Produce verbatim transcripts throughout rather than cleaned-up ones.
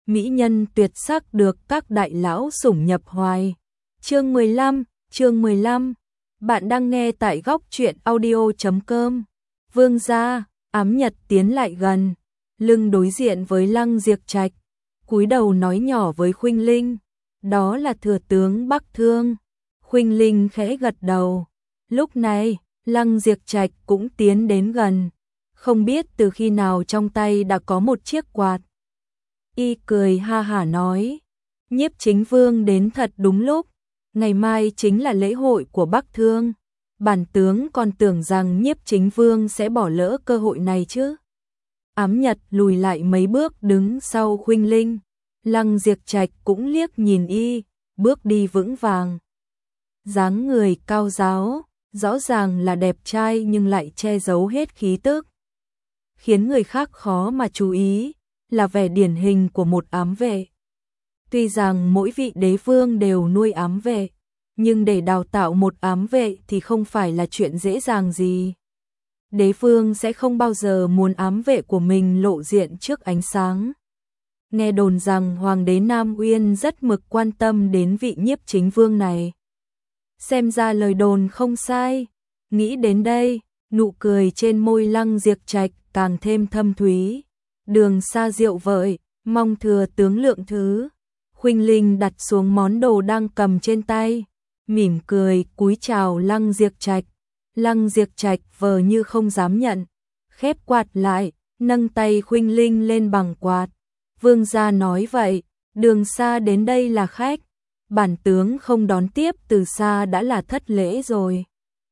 mỹ nhân tuyệt sắc được các đại lão sủng nhập hoài. Chương mười lăm, chương mười lăm. Bạn đang nghe tại góc truyện audio chấm com. Vương gia, Ám Nhật tiến lại gần, lưng đối diện với Lăng Diệp Trạch, cúi đầu nói nhỏ với Khuynh Linh, đó là thừa tướng Bắc Thương. Khuynh Linh khẽ gật đầu. Lúc này, Lăng Diệp Trạch cũng tiến đến gần, không biết từ khi nào trong tay đã có một chiếc quạt. Y cười ha hả nói, Nhiếp Chính Vương đến thật đúng lúc, ngày mai chính là lễ hội của Bắc Thương. Bản tướng còn tưởng rằng Nhiếp Chính Vương sẽ bỏ lỡ cơ hội này chứ. Ám Nhật lùi lại mấy bước đứng sau Khuynh Linh, Lăng Diệp Trạch cũng liếc nhìn y, bước đi vững vàng. Dáng người cao ráo, rõ ràng là đẹp trai nhưng lại che giấu hết khí tức, khiến người khác khó mà chú ý, là vẻ điển hình của một ám vệ. Tuy rằng mỗi vị đế vương đều nuôi ám vệ, nhưng để đào tạo một ám vệ thì không phải là chuyện dễ dàng gì. Đế vương sẽ không bao giờ muốn ám vệ của mình lộ diện trước ánh sáng. Nghe đồn rằng Hoàng đế Nam Uyên rất mực quan tâm đến vị Nhiếp Chính Vương này. Xem ra lời đồn không sai. Nghĩ đến đây, nụ cười trên môi Lăng Diệp Trạch càng thêm thâm thúy. Đường xa rượu vợi, mong thừa tướng lượng thứ. Khuynh Linh đặt xuống món đồ đang cầm trên tay, mỉm cười cúi chào Lăng Diệp Trạch. Lăng Diệp Trạch vờ như không dám nhận, khép quạt lại, nâng tay Khuynh Linh lên bằng quạt. Vương gia nói vậy, đường xa đến đây là khách, bản tướng không đón tiếp từ xa đã là thất lễ rồi.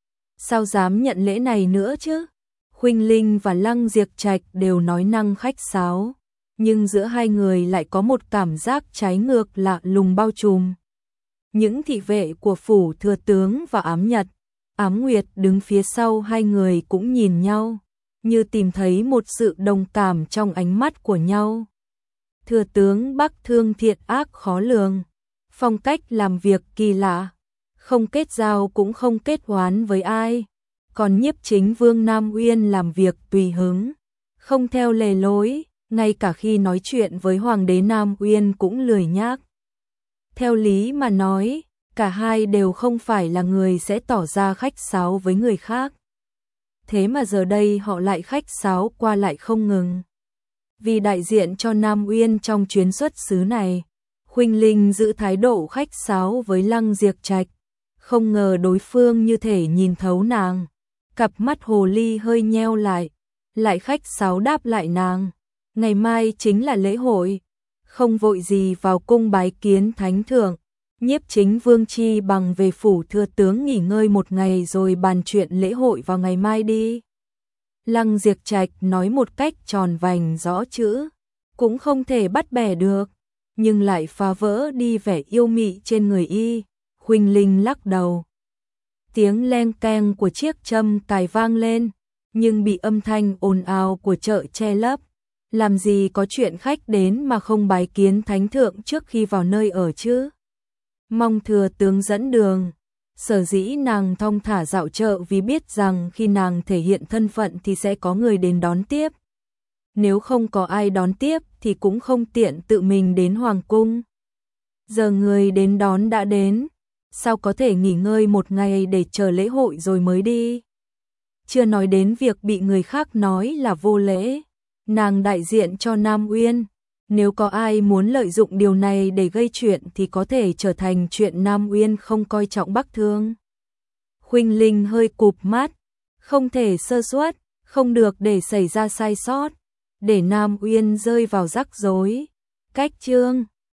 Sao dám nhận lễ này nữa chứ? Khuynh Linh và Lăng Diệp Trạch đều nói năng khách sáo, nhưng giữa hai người lại có một cảm giác trái ngược lạ lùng bao trùm. Những thị vệ của phủ thừa tướng và Ám Nhật, Ám Nguyệt đứng phía sau hai người cũng nhìn nhau, như tìm thấy một sự đồng cảm trong ánh mắt của nhau. Thừa tướng Bắc Thương thiện ác khó lường, phong cách làm việc kỳ lạ, không kết giao cũng không kết oán với ai. Còn Nhiếp Chính Vương Nam Uyên làm việc tùy hứng, không theo lề lối, ngay cả khi nói chuyện với Hoàng đế Nam Uyên cũng lười nhác. Theo lý mà nói, cả hai đều không phải là người sẽ tỏ ra khách sáo với người khác. Thế mà giờ đây họ lại khách sáo qua lại không ngừng. Vì đại diện cho Nam Uyên trong chuyến xuất xứ này, Khuynh Linh giữ thái độ khách sáo với Lăng Diệp Trạch, không ngờ đối phương như thể nhìn thấu nàng. Cặp mắt hồ ly hơi nheo lại, lại khách sáo đáp lại nàng, ngày mai chính là lễ hội, không vội gì vào cung bái kiến thánh thượng. Nhiếp Chính Vương chi bằng về phủ thừa tướng nghỉ ngơi một ngày rồi bàn chuyện lễ hội vào ngày mai đi. Lăng Diệp Trạch nói một cách tròn vành rõ chữ, cũng không thể bắt bẻ được, nhưng lại phá vỡ đi vẻ yêu mị trên người y. Khuynh Linh lắc đầu. Tiếng leng keng của chiếc châm cài vang lên, nhưng bị âm thanh ồn ào của chợ che lấp. Làm gì có chuyện khách đến mà không bái kiến thánh thượng trước khi vào nơi ở chứ? Mong thừa tướng dẫn đường. Sở dĩ nàng thong thả dạo chợ vì biết rằng khi nàng thể hiện thân phận thì sẽ có người đến đón tiếp. Nếu không có ai đón tiếp thì cũng không tiện tự mình đến hoàng cung. Giờ người đến đón đã đến, sao có thể nghỉ ngơi một ngày để chờ lễ hội rồi mới đi? Chưa nói đến việc bị người khác nói là vô lễ. Nàng đại diện cho Nam Uyên, nếu có ai muốn lợi dụng điều này để gây chuyện thì có thể trở thành chuyện Nam Uyên không coi trọng Bắc Thương. Khuynh Linh hơi cụp mắt, không thể sơ suất, không được để xảy ra sai sót, để Nam Uyên rơi vào rắc rối. Cách chương